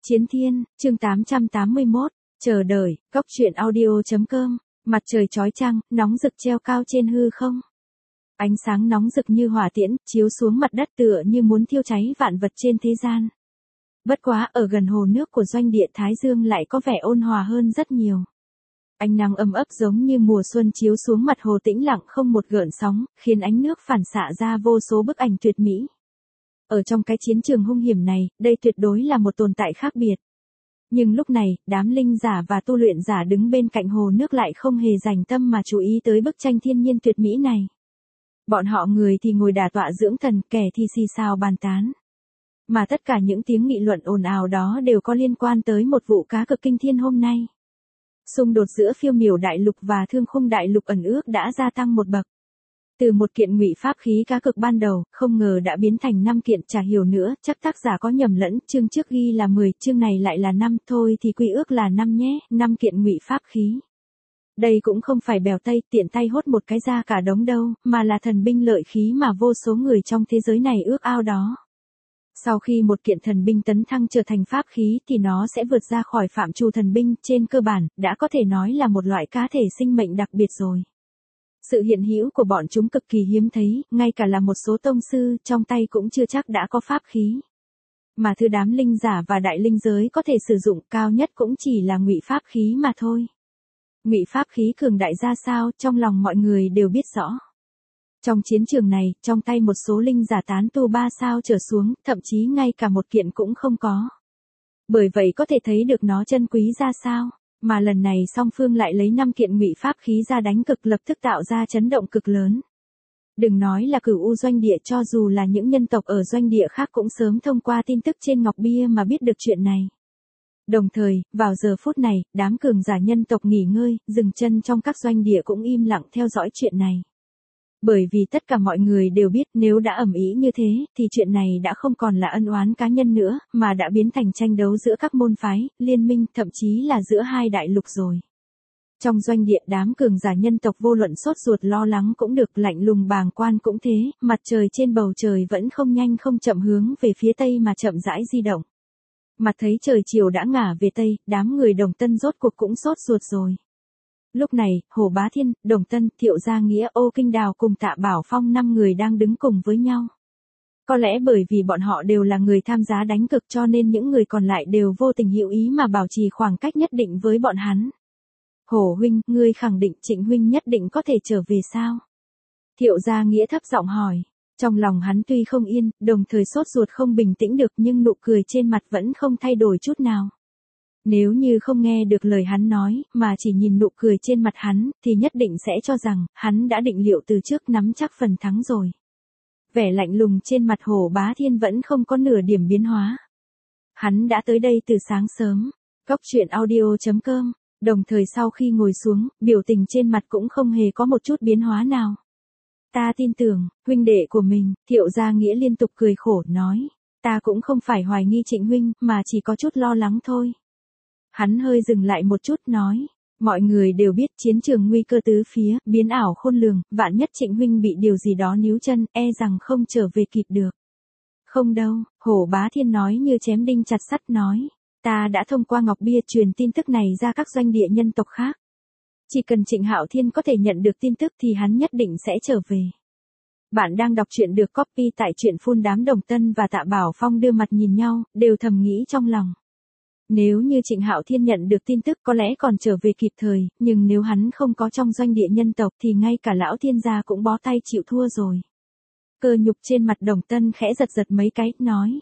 Chiến Thiên, chương 881, chờ đợi, góc truyện audio.com, mặt trời chói chang, nóng rực treo cao trên hư không. Ánh sáng nóng rực như hỏa tiễn, chiếu xuống mặt đất tựa như muốn thiêu cháy vạn vật trên thế gian. Bất quá ở gần hồ nước của doanh địa Thái Dương lại có vẻ ôn hòa hơn rất nhiều. Ánh nắng ấm ấp giống như mùa xuân chiếu xuống mặt hồ tĩnh lặng không một gợn sóng, khiến ánh nước phản xạ ra vô số bức ảnh tuyệt mỹ. Ở trong cái chiến trường hung hiểm này, đây tuyệt đối là một tồn tại khác biệt. Nhưng lúc này, đám linh giả và tu luyện giả đứng bên cạnh hồ nước lại không hề dành tâm mà chú ý tới bức tranh thiên nhiên tuyệt mỹ này. Bọn họ người thì ngồi đả tọa dưỡng thần, kẻ thì xì xào bàn tán. Mà tất cả những tiếng nghị luận ồn ào đó đều có liên quan tới một vụ cá cực kinh thiên hôm nay. Xung đột giữa phiêu miểu đại lục và thương khung đại lục ẩn ước đã gia tăng một bậc. Từ một kiện ngụy pháp khí cá cực ban đầu, không ngờ đã biến thành 5 kiện, chả hiểu nữa, chắc tác giả có nhầm lẫn, chương trước ghi là 10, chương này lại là 5, thôi thì quy ước là 5 nhé, 5 kiện ngụy pháp khí. Đây cũng không phải bèo tây, tiện tay hốt một cái ra cả đống đâu, mà là thần binh lợi khí mà vô số người trong thế giới này ước ao đó. Sau khi một kiện thần binh tấn thăng trở thành pháp khí thì nó sẽ vượt ra khỏi phạm trù thần binh, trên cơ bản, đã có thể nói là một loại cá thể sinh mệnh đặc biệt rồi. Sự hiện hữu của bọn chúng cực kỳ hiếm thấy, ngay cả là một số tông sư, trong tay cũng chưa chắc đã có pháp khí. Mà thứ đám linh giả và đại linh giới có thể sử dụng cao nhất cũng chỉ là ngụy pháp khí mà thôi. Ngụy pháp khí cường đại ra sao, trong lòng mọi người đều biết rõ. Trong chiến trường này, trong tay một số linh giả tán tu 3 sao trở xuống, thậm chí ngay cả một kiện cũng không có. Bởi vậy có thể thấy được nó chân quý ra sao. Mà lần này song phương lại lấy 5 kiện ngụy pháp khí ra đánh cực, lập tức tạo ra chấn động cực lớn. Đừng nói là Cửu U doanh địa, cho dù là những nhân tộc ở doanh địa khác cũng sớm thông qua tin tức trên ngọc bia mà biết được chuyện này. Đồng thời, vào giờ phút này, đám cường giả nhân tộc nghỉ ngơi, dừng chân trong các doanh địa cũng im lặng theo dõi chuyện này. Bởi vì tất cả mọi người đều biết nếu đã ầm ĩ như thế, thì chuyện này đã không còn là ân oán cá nhân nữa, mà đã biến thành tranh đấu giữa các môn phái, liên minh, thậm chí là giữa hai đại lục rồi. Trong doanh địa đám cường giả nhân tộc vô luận sốt ruột lo lắng cũng được, lạnh lùng bàng quan cũng thế, mặt trời trên bầu trời vẫn không nhanh không chậm hướng về phía tây mà chậm rãi di động. Mặt thấy trời chiều đã ngả về tây, đám người Đồng Tân rốt cuộc cũng sốt ruột rồi. Lúc này, Hồ Bá Thiên, Đồng Tân, Thiệu Gia Nghĩa, Ô Kinh Đào cùng Tạ Bảo Phong 5 người đang đứng cùng với nhau. Có lẽ bởi vì bọn họ đều là người tham gia đánh cực cho nên những người còn lại đều vô tình hữu ý mà bảo trì khoảng cách nhất định với bọn hắn. Hồ huynh, ngươi khẳng định Trịnh huynh nhất định có thể trở về sao? Thiệu Gia Nghĩa thấp giọng hỏi. Trong lòng hắn tuy không yên, đồng thời sốt ruột không bình tĩnh được nhưng nụ cười trên mặt vẫn không thay đổi chút nào. Nếu như không nghe được lời hắn nói, mà chỉ nhìn nụ cười trên mặt hắn, thì nhất định sẽ cho rằng, hắn đã định liệu từ trước nắm chắc phần thắng rồi. Vẻ lạnh lùng trên mặt Hồ Bá Thiên vẫn không có nửa điểm biến hóa. Hắn đã tới đây từ sáng sớm. Góc truyện audio.com, đồng thời sau khi ngồi xuống, biểu tình trên mặt cũng không hề có một chút biến hóa nào. Ta tin tưởng, huynh đệ của mình, Thiệu Gia Nghĩa liên tục cười khổ, nói. Ta cũng không phải hoài nghi Trịnh huynh, mà chỉ có chút lo lắng thôi. Hắn hơi dừng lại một chút nói, mọi người đều biết chiến trường nguy cơ tứ phía, biến ảo khôn lường, vạn nhất Trịnh huynh bị điều gì đó níu chân, e rằng không trở về kịp được. Không đâu, Hồ Bá Thiên nói như chém đinh chặt sắt nói, ta đã thông qua ngọc bia truyền tin tức này ra các doanh địa nhân tộc khác. Chỉ cần Trịnh Hạo Thiên có thể nhận được tin tức thì hắn nhất định sẽ trở về. Bạn đang đọc truyện được copy tại truyện phun. Đám Đồng Tân và Tạ Bảo Phong đưa mặt nhìn nhau, đều thầm nghĩ trong lòng. Nếu như Trịnh Hạo Thiên nhận được tin tức có lẽ còn trở về kịp thời, nhưng nếu hắn không có trong doanh địa nhân tộc thì ngay cả lão thiên gia cũng bó tay chịu thua rồi. Cơ nhục trên mặt Đồng Tân khẽ giật giật mấy cái, nói.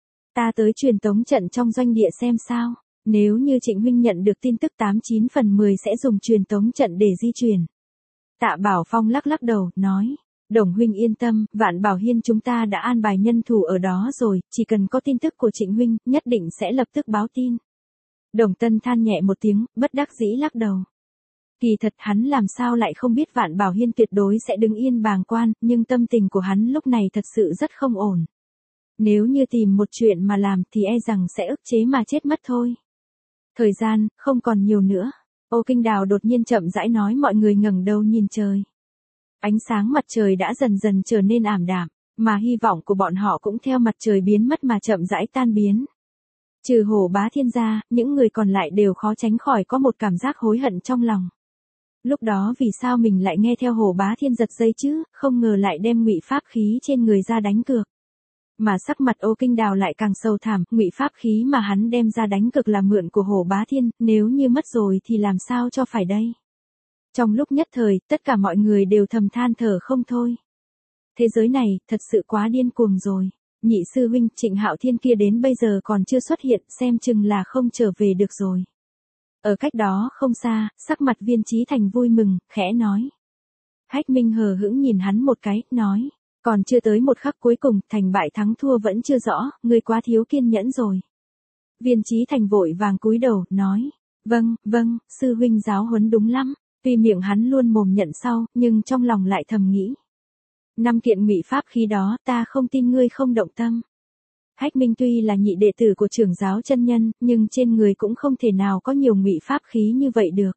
Ta tới truyền tống trận trong doanh địa xem sao, nếu như Trịnh huynh nhận được tin tức 89 phần 10 sẽ dùng truyền tống trận để di chuyển. Tạ Bảo Phong lắc lắc đầu, nói. Đồng huynh yên tâm, Vạn Bảo Hiên chúng ta đã an bài nhân thủ ở đó rồi, chỉ cần có tin tức của Trịnh huynh, nhất định sẽ lập tức báo tin. Đồng Tân than nhẹ một tiếng, bất đắc dĩ lắc đầu. Kỳ thật hắn làm sao lại không biết Vạn Bảo Hiên tuyệt đối sẽ đứng yên bàng quan, nhưng tâm tình của hắn lúc này thật sự rất không ổn. Nếu như tìm một chuyện mà làm thì e rằng sẽ ức chế mà chết mất thôi. Thời gian, không còn nhiều nữa. Ô Kinh Đào đột nhiên chậm rãi nói, mọi người ngẩng đầu nhìn trời. Ánh sáng mặt trời đã dần dần trở nên ảm đạm, mà hy vọng của bọn họ cũng theo mặt trời biến mất mà chậm rãi tan biến. Trừ Hồ Bá Thiên ra, những người còn lại đều khó tránh khỏi có một cảm giác hối hận trong lòng. Lúc đó vì sao mình lại nghe theo Hồ Bá Thiên giật dây chứ, không ngờ lại đem ngụy pháp khí trên người ra đánh cược. Mà sắc mặt Ô Kinh Đào lại càng sâu thẳm, ngụy pháp khí mà hắn đem ra đánh cược là mượn của Hồ Bá Thiên, nếu như mất rồi thì làm sao cho phải đây. Trong lúc nhất thời, tất cả mọi người đều thầm than thở không thôi. Thế giới này, thật sự quá điên cuồng rồi. Nhị sư huynh Trịnh Hạo Thiên kia đến bây giờ còn chưa xuất hiện, xem chừng là không trở về được rồi. Ở cách đó không xa, sắc mặt Viên Chí Thành vui mừng, khẽ nói. Hách Minh hờ hững nhìn hắn một cái, nói. Còn chưa tới một khắc cuối cùng, thành bại thắng thua vẫn chưa rõ, ngươi quá thiếu kiên nhẫn rồi. Viên Chí Thành vội vàng cúi đầu, nói. Vâng, sư huynh giáo huấn đúng lắm. Tuy miệng hắn luôn mồm nhận sau, nhưng trong lòng lại thầm nghĩ. 5 kiện ngụy pháp khí đó, ta không tin ngươi không động tâm. Hách Minh tuy là nhị đệ tử của trưởng giáo chân nhân, nhưng trên người cũng không thể nào có nhiều ngụy pháp khí như vậy được.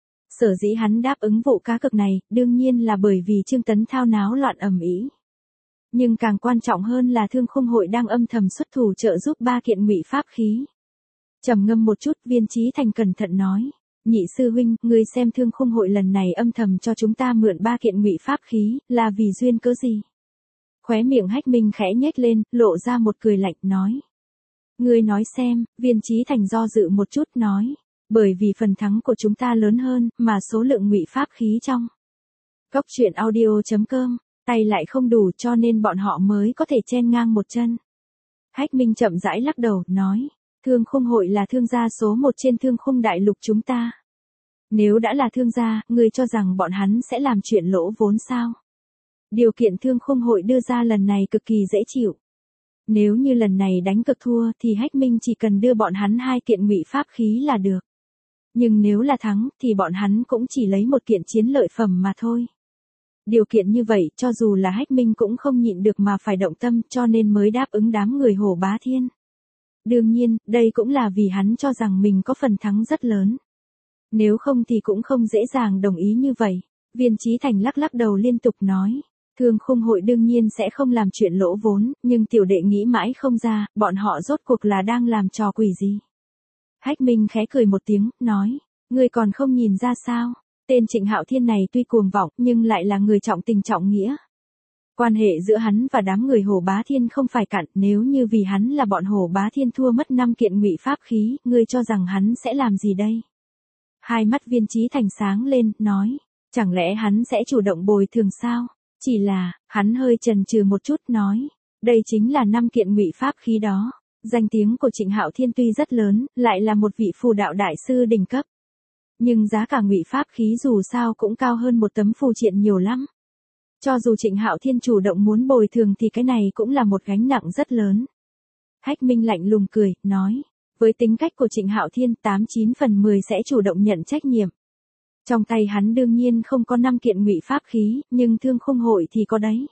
Sở dĩ hắn đáp ứng vụ cá cược này, đương nhiên là bởi vì Trương Tấn Thao náo loạn ầm ĩ. Nhưng càng quan trọng hơn là Thương Khung Hội đang âm thầm xuất thủ trợ giúp 3 kiện ngụy pháp khí. Trầm ngâm một chút, Viên Chí Thành cẩn thận nói. Nhị sư huynh, ngươi xem Thương Khung Hội lần này âm thầm cho chúng ta mượn 3 kiện ngụy pháp khí, là vì duyên cớ gì? Khóe miệng Hách Minh khẽ nhếch lên, lộ ra một cười lạnh, nói. Ngươi nói xem, Viên Chí Thành do dự một chút, nói. Bởi vì phần thắng của chúng ta lớn hơn, mà số lượng ngụy pháp khí trong Cốc truyện audio.com, tay lại không đủ cho nên bọn họ mới có thể chen ngang một chân. Hách Minh chậm rãi lắc đầu, nói. Thương Khung Hội là thương gia số 1 trên Thương Khung đại lục chúng ta. Nếu đã là thương gia, ngươi cho rằng bọn hắn sẽ làm chuyện lỗ vốn sao? Điều kiện Thương Khung Hội đưa ra lần này cực kỳ dễ chịu. Nếu như lần này đánh cược thua thì Hách Minh chỉ cần đưa bọn hắn 2 kiện ngụy pháp khí là được. Nhưng nếu là thắng thì bọn hắn cũng chỉ lấy 1 kiện chiến lợi phẩm mà thôi. Điều kiện như vậy cho dù là Hách Minh cũng không nhịn được mà phải động tâm, cho nên mới đáp ứng đám người Hồ Bá Thiên. Đương nhiên, đây cũng là vì hắn cho rằng mình có phần thắng rất lớn. Nếu không thì cũng không dễ dàng đồng ý như vậy. Viên Chí Thành lắc lắc đầu liên tục nói. Thương Khung Hội đương nhiên sẽ không làm chuyện lỗ vốn, nhưng tiểu đệ nghĩ mãi không ra, bọn họ rốt cuộc là đang làm trò quỷ gì. Hách Minh khẽ cười một tiếng, nói. Ngươi còn không nhìn ra sao? Tên Trịnh Hạo Thiên này tuy cuồng vọng, nhưng lại là người trọng tình trọng nghĩa. Quan hệ giữa hắn và đám người Hồ Bá Thiên không phải cạn, nếu như vì hắn là bọn Hồ Bá Thiên thua mất 5 kiện ngụy pháp khí, ngươi cho rằng hắn sẽ làm gì đây? Hai mắt Viên Chí Thành sáng lên, nói, chẳng lẽ hắn sẽ chủ động bồi thường sao? Chỉ là, hắn hơi chần chừ một chút, nói, đây chính là 5 kiện ngụy pháp khí đó. Danh tiếng của Trịnh Hạo Thiên tuy rất lớn, lại là một vị phù đạo đại sư đỉnh cấp. Nhưng giá cả ngụy pháp khí dù sao cũng cao hơn một tấm phù triện nhiều lắm. Cho dù Trịnh Hạo Thiên chủ động muốn bồi thường thì cái này cũng là một gánh nặng rất lớn. Hách Minh lạnh lùng cười, nói, với tính cách của Trịnh Hạo Thiên 89 phần 10 sẽ chủ động nhận trách nhiệm. Trong tay hắn đương nhiên không có 5 kiện ngụy pháp khí, nhưng Thương Khung Hội thì có đấy.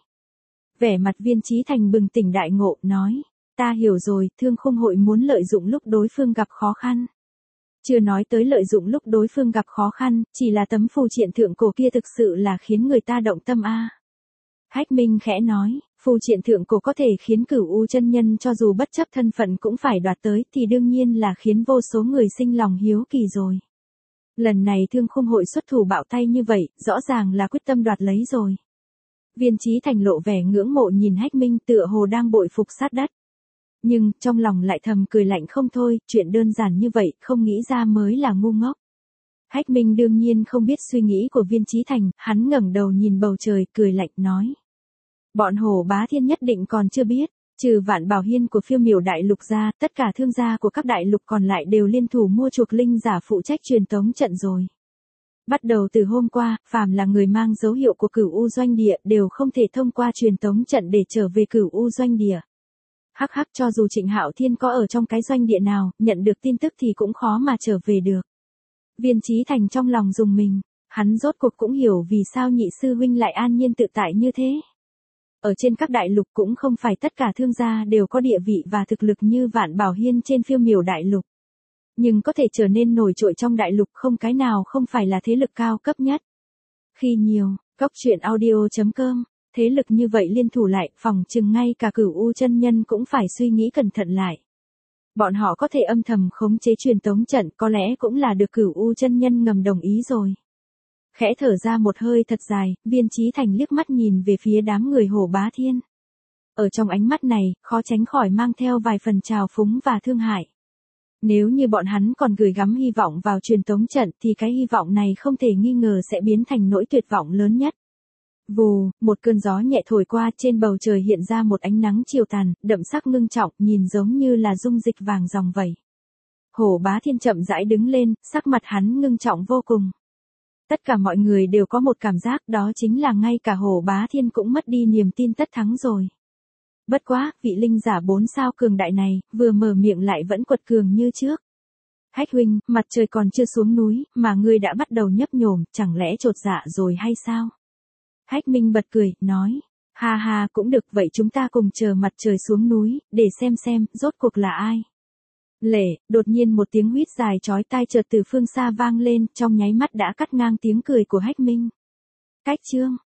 Vẻ mặt Viên Chí Thành bừng tỉnh đại ngộ, nói, ta hiểu rồi, Thương Khung Hội muốn lợi dụng lúc đối phương gặp khó khăn. Chưa nói tới lợi dụng lúc đối phương gặp khó khăn, chỉ là tấm phù triện thượng cổ kia thực sự là khiến người ta động tâm a. Hách Minh khẽ nói, phù triện thượng cổ có thể khiến Cửu U chân nhân cho dù bất chấp thân phận cũng phải đoạt tới thì đương nhiên là khiến vô số người sinh lòng hiếu kỳ rồi. Lần này Thương Khung Hội xuất thủ bạo tay như vậy, rõ ràng là quyết tâm đoạt lấy rồi. Viên Chí Thành lộ vẻ ngưỡng mộ nhìn Hách Minh tựa hồ đang bội phục sát đất. Nhưng, trong lòng lại thầm cười lạnh không thôi, chuyện đơn giản như vậy, không nghĩ ra mới là ngu ngốc. Hách Minh đương nhiên không biết suy nghĩ của Viên Chí Thành, hắn ngẩng đầu nhìn bầu trời, cười lạnh nói. Bọn Hồ Bá Thiên nhất định còn chưa biết, trừ Vạn Bảo Hiên của Phiêu Miểu đại lục ra, tất cả thương gia của các đại lục còn lại đều liên thủ mua chuộc linh giả phụ trách truyền tống trận rồi. Bắt đầu từ hôm qua, phàm là người mang dấu hiệu của Cửu U doanh địa đều không thể thông qua truyền tống trận để trở về Cửu U doanh địa. Hắc hắc, cho dù Trịnh Hạo Thiên có ở trong cái doanh địa nào, nhận được tin tức thì cũng khó mà trở về được. Viên Chí Thành trong lòng rùng mình, hắn rốt cuộc cũng hiểu vì sao nhị sư huynh lại an nhiên tự tại như thế. Ở trên các đại lục cũng không phải tất cả thương gia đều có địa vị và thực lực như Vạn Bảo Hiên trên Phiêu Miểu đại lục. Nhưng có thể trở nên nổi trội trong đại lục không cái nào không phải là thế lực cao cấp nhất. Khi nhiều, Cốc truyện audio.com, thế lực như vậy liên thủ lại, phòng chừng ngay cả Cửu U chân nhân cũng phải suy nghĩ cẩn thận lại. Bọn họ có thể âm thầm khống chế truyền tống trận, có lẽ cũng là được Cửu U chân nhân ngầm đồng ý rồi. Khẽ thở ra một hơi thật dài, Viên Chí Thành liếc mắt nhìn về phía đám người Hổ Bá Thiên. Ở trong ánh mắt này, khó tránh khỏi mang theo vài phần trào phúng và thương hại. Nếu như bọn hắn còn gửi gắm hy vọng vào truyền tống trận thì cái hy vọng này không thể nghi ngờ sẽ biến thành nỗi tuyệt vọng lớn nhất. Vù, một cơn gió nhẹ thổi qua, trên bầu trời hiện ra một ánh nắng chiều tàn, đậm sắc ngưng trọng, nhìn giống như là dung dịch vàng ròng vậy. Hổ Bá Thiên chậm rãi đứng lên, sắc mặt hắn ngưng trọng vô cùng. Tất cả mọi người đều có một cảm giác, đó chính là ngay cả Hổ Bá Thiên cũng mất đi niềm tin tất thắng rồi. Bất quá, vị linh giả 4 sao cường đại này, vừa mở miệng lại vẫn quật cường như trước. Hách huynh, mặt trời còn chưa xuống núi, mà ngươi đã bắt đầu nhấp nhổm, chẳng lẽ chột dạ rồi hay sao? Hách Minh bật cười, nói, ha ha, cũng được, vậy chúng ta cùng chờ mặt trời xuống núi, để xem, rốt cuộc là ai. Lệ, đột nhiên một tiếng huýt dài chói tai chợt từ phương xa vang lên, trong nháy mắt đã cắt ngang tiếng cười của Hách Minh. Cách chương